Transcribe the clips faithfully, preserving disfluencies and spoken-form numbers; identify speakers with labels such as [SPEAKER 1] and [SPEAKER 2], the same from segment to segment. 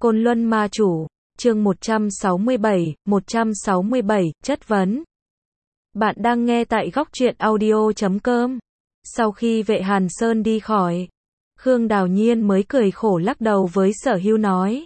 [SPEAKER 1] Côn Luân Ma Chủ, chương một trăm sáu mươi bảy, một trăm sáu mươi bảy, chất vấn. Bạn đang nghe tại góc truyện audio chấm com. Sau khi Vệ Hàn Sơn đi khỏi, Khương Đào Nhiên mới cười khổ lắc đầu với Sở Hưu nói.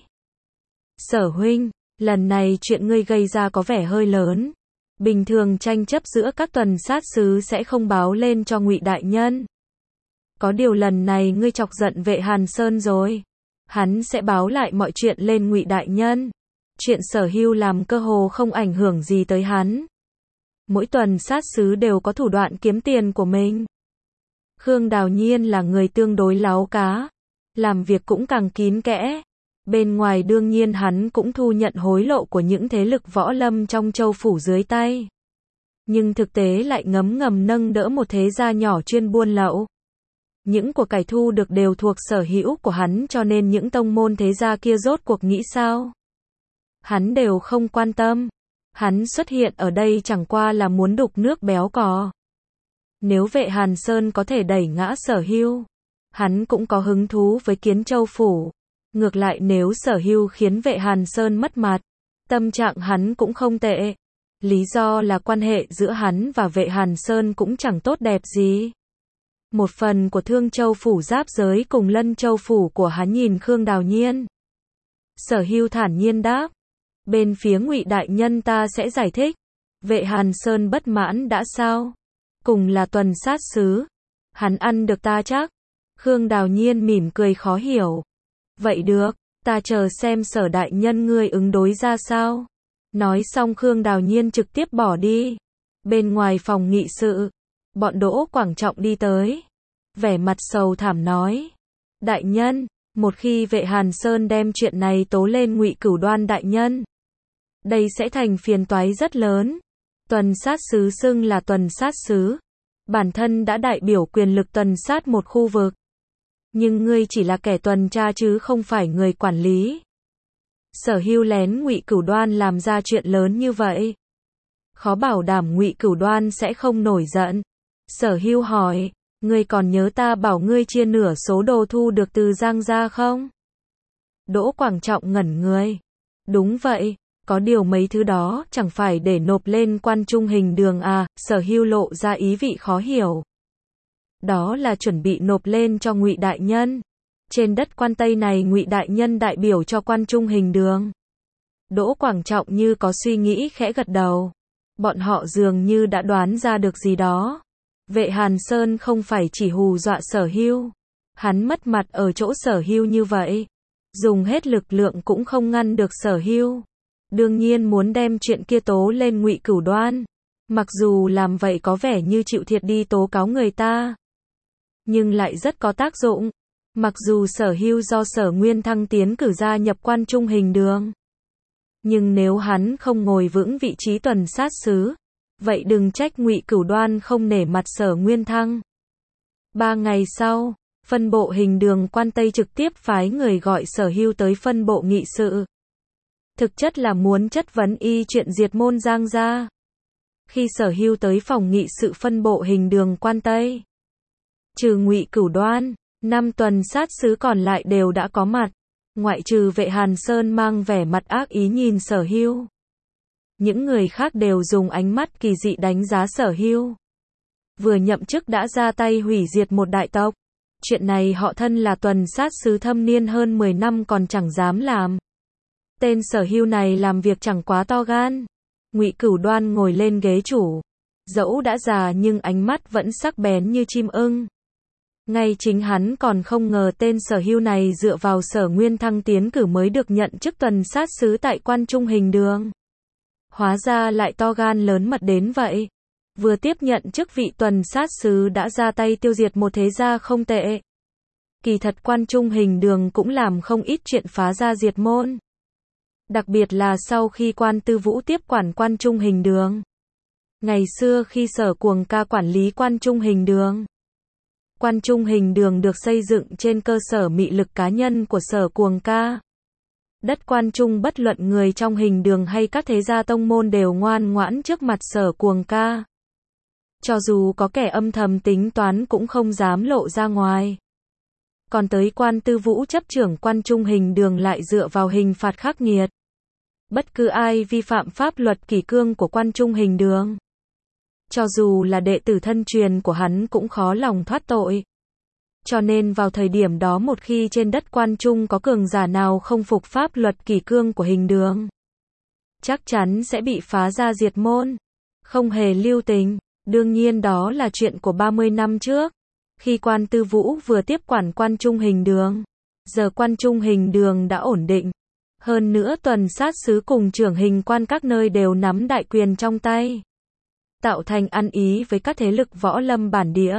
[SPEAKER 1] Sở huynh, lần này chuyện ngươi gây ra có vẻ hơi lớn. Bình thường tranh chấp giữa các tuần sát sứ sẽ không báo lên cho Ngụy đại nhân. Có điều lần này ngươi chọc giận Vệ Hàn Sơn rồi. Hắn sẽ báo lại mọi chuyện lên Ngụy đại nhân. Chuyện Sở Hưu làm cơ hồ không ảnh hưởng gì tới hắn. Mỗi tuần sát sứ đều có thủ đoạn kiếm tiền của mình. Khương Đào Nhiên là người tương đối láo cá, làm việc cũng càng kín kẽ. Bên ngoài đương nhiên hắn cũng thu nhận hối lộ của những thế lực võ lâm trong châu phủ dưới tay. Nhưng thực tế lại ngấm ngầm nâng đỡ một thế gia nhỏ chuyên buôn lậu. Những của cải thu được đều thuộc sở hữu của hắn, cho nên những tông môn thế gia kia rốt cuộc nghĩ sao? Hắn đều không quan tâm. Hắn xuất hiện ở đây chẳng qua là muốn đục nước béo cò. Nếu Vệ Hàn Sơn có thể đẩy ngã Sở Hưu, hắn cũng có hứng thú với Kiến Châu phủ. Ngược lại nếu Sở Hưu khiến Vệ Hàn Sơn mất mặt, tâm trạng hắn cũng không tệ. Lý do là quan hệ giữa hắn và Vệ Hàn Sơn cũng chẳng tốt đẹp gì. Một phần của Thương Châu phủ giáp giới cùng Lân Châu phủ của hắn nhìn Khương Đào Nhiên. Sở Hưu thản nhiên đáp. Bên phía Ngụy đại nhân ta sẽ giải thích. Vệ Hàn Sơn bất mãn đã sao? Cùng là tuần sát sứ. Hắn ăn được ta chắc? Khương Đào Nhiên mỉm cười khó hiểu. Vậy được, ta chờ xem Sở đại nhân ngươi ứng đối ra sao. Nói xong Khương Đào Nhiên trực tiếp bỏ đi. Bên ngoài phòng nghị sự, bọn Đỗ Quảng Trọng đi tới. Vẻ mặt sầu thảm nói. Đại nhân, một khi Vệ Hàn Sơn đem chuyện này tố lên Ngụy Cửu Đoan đại nhân, đây sẽ thành phiền toái rất lớn. Tuần sát sứ xưng là tuần sát sứ. Bản thân đã đại biểu quyền lực tuần sát một khu vực. Nhưng ngươi chỉ là kẻ tuần tra chứ không phải người quản lý. Sở Hưu lén Ngụy Cửu Đoan làm ra chuyện lớn như vậy. Khó bảo đảm Ngụy Cửu Đoan sẽ không nổi giận. Sở Hưu hỏi, ngươi còn nhớ ta bảo ngươi chia nửa số đồ thu được từ Giang gia không? Đỗ Quảng Trọng ngẩn người. Đúng vậy. Có điều mấy thứ đó chẳng phải để nộp lên Quan Trung Hình Đường à? Sở Hưu lộ ra ý vị khó hiểu. Đó là chuẩn bị nộp lên cho Ngụy đại nhân. Trên đất Quan Tây này Ngụy đại nhân đại biểu cho Quan Trung Hình Đường. Đỗ Quảng Trọng như có suy nghĩ khẽ gật đầu. Bọn họ dường như đã đoán ra được gì đó. Vệ Hàn Sơn không phải chỉ hù dọa Sở Hưu. Hắn mất mặt ở chỗ Sở Hưu như vậy, dùng hết lực lượng cũng không ngăn được Sở Hưu. Đương nhiên muốn đem chuyện kia tố lên Ngụy Cửu Đoan. Mặc dù làm vậy có vẻ như chịu thiệt đi tố cáo người ta, nhưng lại rất có tác dụng. Mặc dù Sở Hưu do Sở Nguyên Thăng tiến cử gia nhập Quan Trung Hình Đường, nhưng nếu hắn không ngồi vững vị trí tuần sát sứ, vậy đừng trách Ngụy Cửu Đoan không nể mặt Sở Nguyên Thăng. Ba ngày sau, phân bộ Hình Đường Quan Tây trực tiếp phái người gọi Sở Hưu tới phân bộ nghị sự. Thực chất là muốn chất vấn y chuyện diệt môn Giang gia. Khi Sở Hưu tới phòng nghị sự phân bộ Hình Đường Quan Tây, trừ Ngụy Cửu Đoan, năm tuần sát sứ còn lại đều đã có mặt. Ngoại trừ Vệ Hàn Sơn mang vẻ mặt ác ý nhìn Sở Hưu, những người khác đều dùng ánh mắt kỳ dị đánh giá Sở Hưu. Vừa nhậm chức đã ra tay hủy diệt một đại tộc. Chuyện này họ thân là tuần sát sứ thâm niên hơn mười năm còn chẳng dám làm. Tên Sở Hưu này làm việc chẳng quá to gan. Ngụy Cửu Đoan ngồi lên ghế chủ, dẫu đã già nhưng ánh mắt vẫn sắc bén như chim ưng. Ngay chính hắn còn không ngờ tên Sở Hưu này dựa vào Sở Nguyên Thăng tiến cử mới được nhận chức tuần sát sứ tại Quan Trung Hình Đường. Hóa ra lại to gan lớn mật đến vậy. Vừa tiếp nhận chức vị tuần sát sứ đã ra tay tiêu diệt một thế gia không tệ. Kỳ thật Quan Trung Hình Đường cũng làm không ít chuyện phá gia diệt môn. Đặc biệt là sau khi Quan Tư Vũ tiếp quản Quan Trung Hình Đường. Ngày xưa khi Sở Cuồng Ca quản lý Quan Trung Hình Đường, Quan Trung Hình Đường được xây dựng trên cơ sở mị lực cá nhân của Sở Cuồng Ca. Đất Quan Trung bất luận người trong Hình Đường hay các thế gia tông môn đều ngoan ngoãn trước mặt Sở Cuồng Ca. Cho dù có kẻ âm thầm tính toán cũng không dám lộ ra ngoài. Còn tới Quan Tư Vũ chấp trưởng Quan Trung Hình Đường lại dựa vào hình phạt khắc nghiệt. Bất cứ ai vi phạm pháp luật kỷ cương của Quan Trung Hình Đường, cho dù là đệ tử thân truyền của hắn cũng khó lòng thoát tội. Cho nên vào thời điểm đó một khi trên đất Quan Trung có cường giả nào không phục pháp luật kỷ cương của Hình Đường, chắc chắn sẽ bị phá ra diệt môn, không hề lưu tình. Đương nhiên đó là chuyện của ba mươi năm trước, khi Quan Tư Vũ vừa tiếp quản Quan Trung Hình Đường. Giờ Quan Trung Hình Đường đã ổn định. Hơn nữa tuần sát sứ cùng trưởng hình quan các nơi đều nắm đại quyền trong tay, tạo thành ăn ý với các thế lực võ lâm bản địa.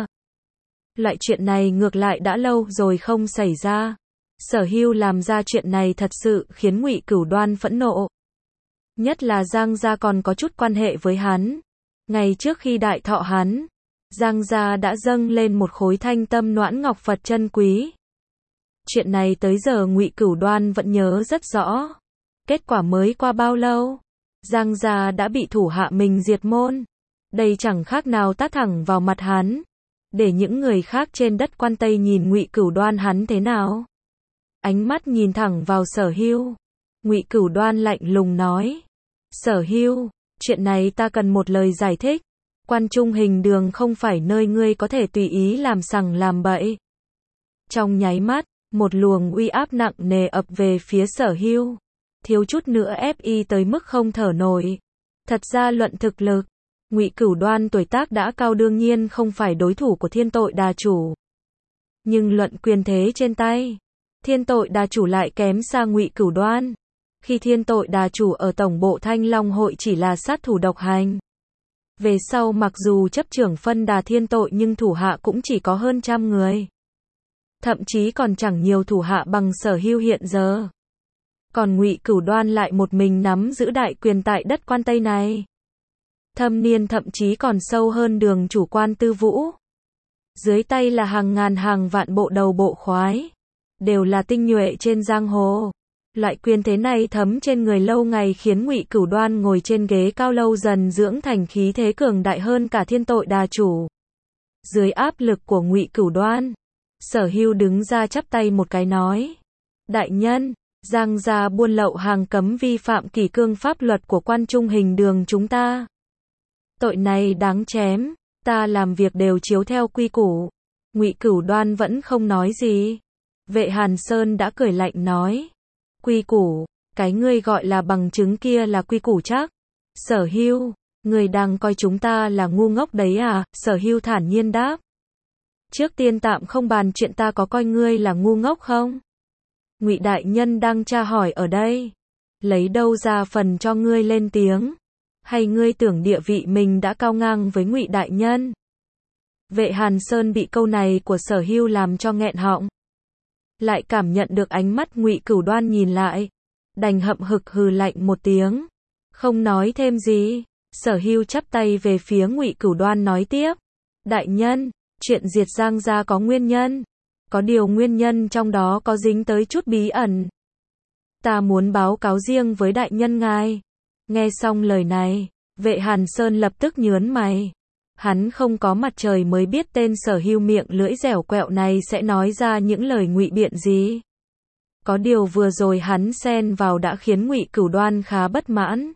[SPEAKER 1] Loại chuyện này ngược lại đã lâu rồi không xảy ra. Sở Hưu làm ra chuyện này thật sự khiến Ngụy Cửu Đoan phẫn nộ. Nhất là Giang gia còn có chút quan hệ với hắn. Ngày trước khi đại thọ hắn, Giang gia đã dâng lên một khối thanh tâm noãn ngọc Phật chân quý. Chuyện này tới giờ Ngụy Cửu Đoan vẫn nhớ rất rõ. Kết quả mới qua bao lâu, Giang gia đã bị thủ hạ mình diệt môn. Đây chẳng khác nào tát thẳng vào mặt hắn, để những người khác trên đất Quan Tây nhìn Ngụy Cửu Đoan hắn thế nào. Ánh mắt nhìn thẳng vào Sở Hưu, Ngụy Cửu Đoan lạnh lùng nói: Sở Hưu, chuyện này ta cần một lời giải thích. Quan Trung Hình Đường không phải nơi ngươi có thể tùy ý làm sằng làm bậy. Trong nháy mắt, một luồng uy áp nặng nề ập về phía Sở Hưu, thiếu chút nữa ép y tới mức không thở nổi. Thật ra luận thực lực, Ngụy Cửu Đoan tuổi tác đã cao đương nhiên không phải đối thủ của Thiên Tội Đà Chủ. Nhưng luận quyền thế trên tay, Thiên Tội Đà Chủ lại kém xa Ngụy Cửu Đoan. Khi Thiên Tội Đà Chủ ở tổng bộ Thanh Long hội chỉ là sát thủ độc hành. Về sau mặc dù chấp trưởng phân đà thiên tội nhưng thủ hạ cũng chỉ có hơn trăm người. Thậm chí còn chẳng nhiều thủ hạ bằng Sở Hưu hiện giờ. Còn Ngụy Cửu Đoan lại một mình nắm giữ đại quyền tại đất Quan Tây này. Thâm niên thậm chí còn sâu hơn Đường chủ Quan Tư Vũ. Dưới tay là hàng ngàn hàng vạn bộ đầu bộ khoái, đều là tinh nhuệ trên giang hồ. Loại quyền thế này thấm trên người lâu ngày khiến Ngụy Cửu Đoan ngồi trên ghế cao lâu dần dưỡng thành khí thế cường đại hơn cả Thiên Tội Đà Chủ. Dưới áp lực của Ngụy Cửu Đoan, Sở Hưu đứng ra chắp tay một cái nói: Đại nhân, Giang gia buôn lậu hàng cấm vi phạm kỷ cương pháp luật của Quan Trung Hình Đường chúng ta. Tội này đáng chém, ta làm việc đều chiếu theo quy củ. Ngụy Cửu Đoan vẫn không nói gì. Vệ Hàn Sơn đã cười lạnh nói: Quy củ, cái ngươi gọi là bằng chứng kia là quy củ chắc. Sở Hưu, ngươi đang coi chúng ta là ngu ngốc đấy à? Sở Hưu thản nhiên đáp: Trước tiên tạm không bàn chuyện ta có coi ngươi là ngu ngốc không. Ngụy đại nhân đang tra hỏi ở đây, lấy đâu ra phần cho ngươi lên tiếng? Hay ngươi tưởng địa vị mình đã cao ngang với Ngụy đại nhân? Vệ Hàn Sơn bị câu này của Sở Hưu làm cho nghẹn họng. Lại cảm nhận được ánh mắt Ngụy Cửu Đoan nhìn lại, đành hậm hực hừ lạnh một tiếng, không nói thêm gì. Sở Hưu chắp tay về phía Ngụy Cửu Đoan nói tiếp: Đại nhân, chuyện diệt Giang gia có nguyên nhân, có điều nguyên nhân trong đó có dính tới chút bí ẩn. Ta muốn báo cáo riêng với đại nhân ngài. Nghe xong lời này, Vệ Hàn Sơn lập tức nhướng mày. Hắn không có mặt trời mới biết tên Sở Hưu miệng lưỡi dẻo quẹo này sẽ nói ra những lời ngụy biện gì. Có điều vừa rồi hắn xen vào đã khiến Ngụy Cửu Đoan khá bất mãn.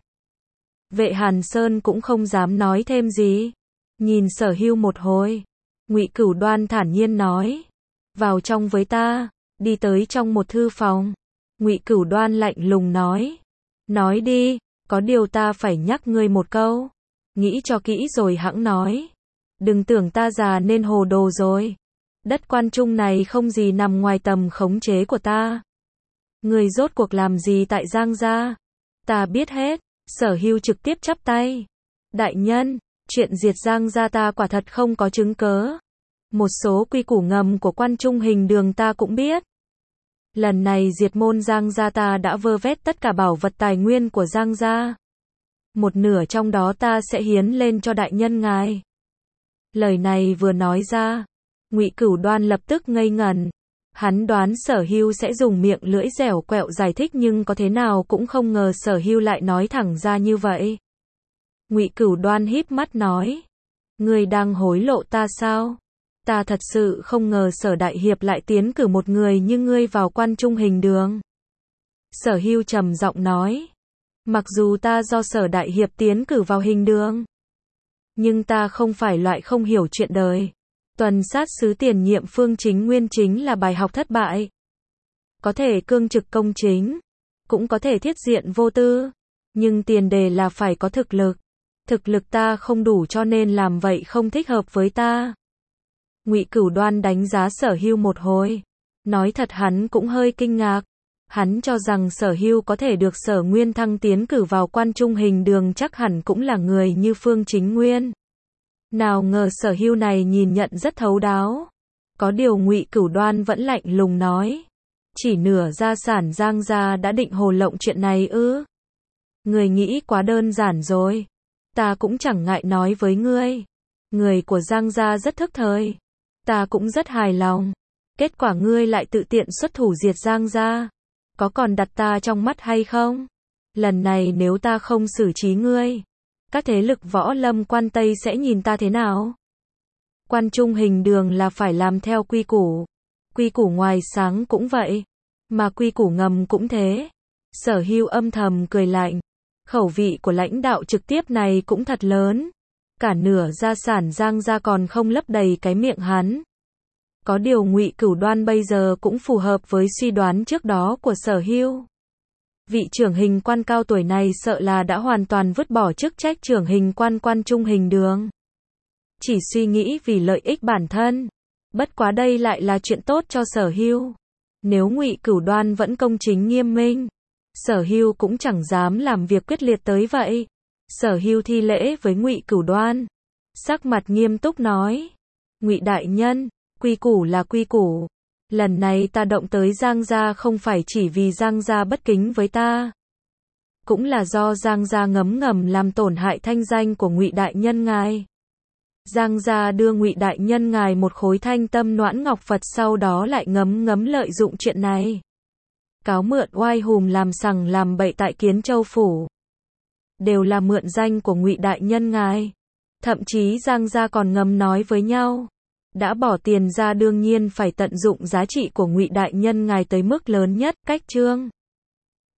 [SPEAKER 1] Vệ Hàn Sơn cũng không dám nói thêm gì. Nhìn Sở Hưu một hồi, Ngụy Cửu Đoan thản nhiên nói: Vào trong với ta. Đi tới trong một thư phòng, Ngụy Cửu Đoan lạnh lùng nói: Nói đi, có điều ta phải nhắc ngươi một câu. Nghĩ cho kỹ rồi hẵng nói. Đừng tưởng ta già nên hồ đồ rồi. Đất Quan Trung này không gì nằm ngoài tầm khống chế của ta. Ngươi rốt cuộc làm gì tại Giang gia? Ta biết hết. Sở Hưu trực tiếp chắp tay: Đại nhân, chuyện diệt Giang gia ta quả thật không có chứng cớ. Một số quy củ ngầm của Quan Trung Hình Đường ta cũng biết. Lần này diệt môn Giang gia ta đã vơ vét tất cả bảo vật tài nguyên của Giang gia. Một nửa trong đó ta sẽ hiến lên cho đại nhân ngài. Lời này vừa nói ra, Ngụy Cửu Đoan lập tức ngây ngẩn. Hắn đoán Sở Hưu sẽ dùng miệng lưỡi dẻo quẹo giải thích nhưng có thế nào cũng không ngờ Sở Hưu lại nói thẳng ra như vậy. Ngụy Cửu Đoan híp mắt nói: Ngươi đang hối lộ ta sao? Ta thật sự không ngờ Sở đại hiệp lại tiến cử một người như ngươi vào Quan Trung Hình Đường. Sở Hưu trầm giọng nói. Mặc dù ta do Sở đại hiệp tiến cử vào Hình Đường, nhưng ta không phải loại không hiểu chuyện đời. Tuần sát sứ tiền nhiệm Phương Chính Nguyên chính là bài học thất bại. Có thể cương trực công chính, cũng có thể thiết diện vô tư, nhưng tiền đề là phải có thực lực. Thực lực ta không đủ cho nên làm vậy không thích hợp với ta. Ngụy Cửu Đoan đánh giá Sở Hưu một hồi. Nói thật hắn cũng hơi kinh ngạc. Hắn cho rằng Sở Hưu có thể được Sở Nguyên Thăng tiến cử vào Quan Trung Hình Đường chắc hẳn cũng là người như Phương Chính Nguyên. Nào ngờ Sở Hưu này nhìn nhận rất thấu đáo. Có điều Ngụy Cửu Đoan vẫn lạnh lùng nói. Chỉ nửa gia sản Giang gia đã định hồ lộng chuyện này ư? Người nghĩ quá đơn giản rồi. Ta cũng chẳng ngại nói với ngươi. Người của Giang gia rất thức thời. Ta cũng rất hài lòng. Kết quả ngươi lại tự tiện xuất thủ diệt Giang gia. Có còn đặt ta trong mắt hay không? Lần này nếu ta không xử trí ngươi, các thế lực võ lâm quan Tây sẽ nhìn ta thế nào? Quan Trung Hình Đường là phải làm theo quy củ. Quy củ ngoài sáng cũng vậy, mà quy củ ngầm cũng thế. Sở Hưu âm thầm cười lạnh. Khẩu vị của lãnh đạo trực tiếp này cũng thật lớn. Cả nửa gia sản Giang gia còn không lấp đầy cái miệng hắn. Có điều Ngụy Cửu Đoan bây giờ cũng phù hợp với suy đoán trước đó của Sở Hưu. Vị trưởng hình quan cao tuổi này sợ là đã hoàn toàn vứt bỏ chức trách trưởng hình quan Quan Trung Hình Đường. Chỉ suy nghĩ vì lợi ích bản thân. Bất quá đây lại là chuyện tốt cho Sở Hưu. Nếu Ngụy Cửu Đoan vẫn công chính nghiêm minh, Sở Hưu cũng chẳng dám làm việc quyết liệt tới vậy. Sở Hưu thi lễ với Ngụy Cửu Đoan, sắc mặt nghiêm túc nói: Ngụy đại nhân, quy củ là quy củ. Lần này ta động tới Giang gia không phải chỉ vì Giang gia bất kính với ta, cũng là do Giang gia ngấm ngầm làm tổn hại thanh danh của Ngụy đại nhân ngài. Giang gia đưa Ngụy đại nhân ngài một khối thanh tâm noãn ngọc Phật, sau đó lại ngấm ngấm lợi dụng chuyện này, cáo mượn oai hùm làm sằng làm bậy tại Kiến Châu phủ, đều là mượn danh của Ngụy đại nhân ngài. Thậm chí Giang gia còn ngầm nói với nhau, đã bỏ tiền ra đương nhiên phải tận dụng giá trị của Ngụy đại nhân ngài tới mức lớn nhất. Cách chương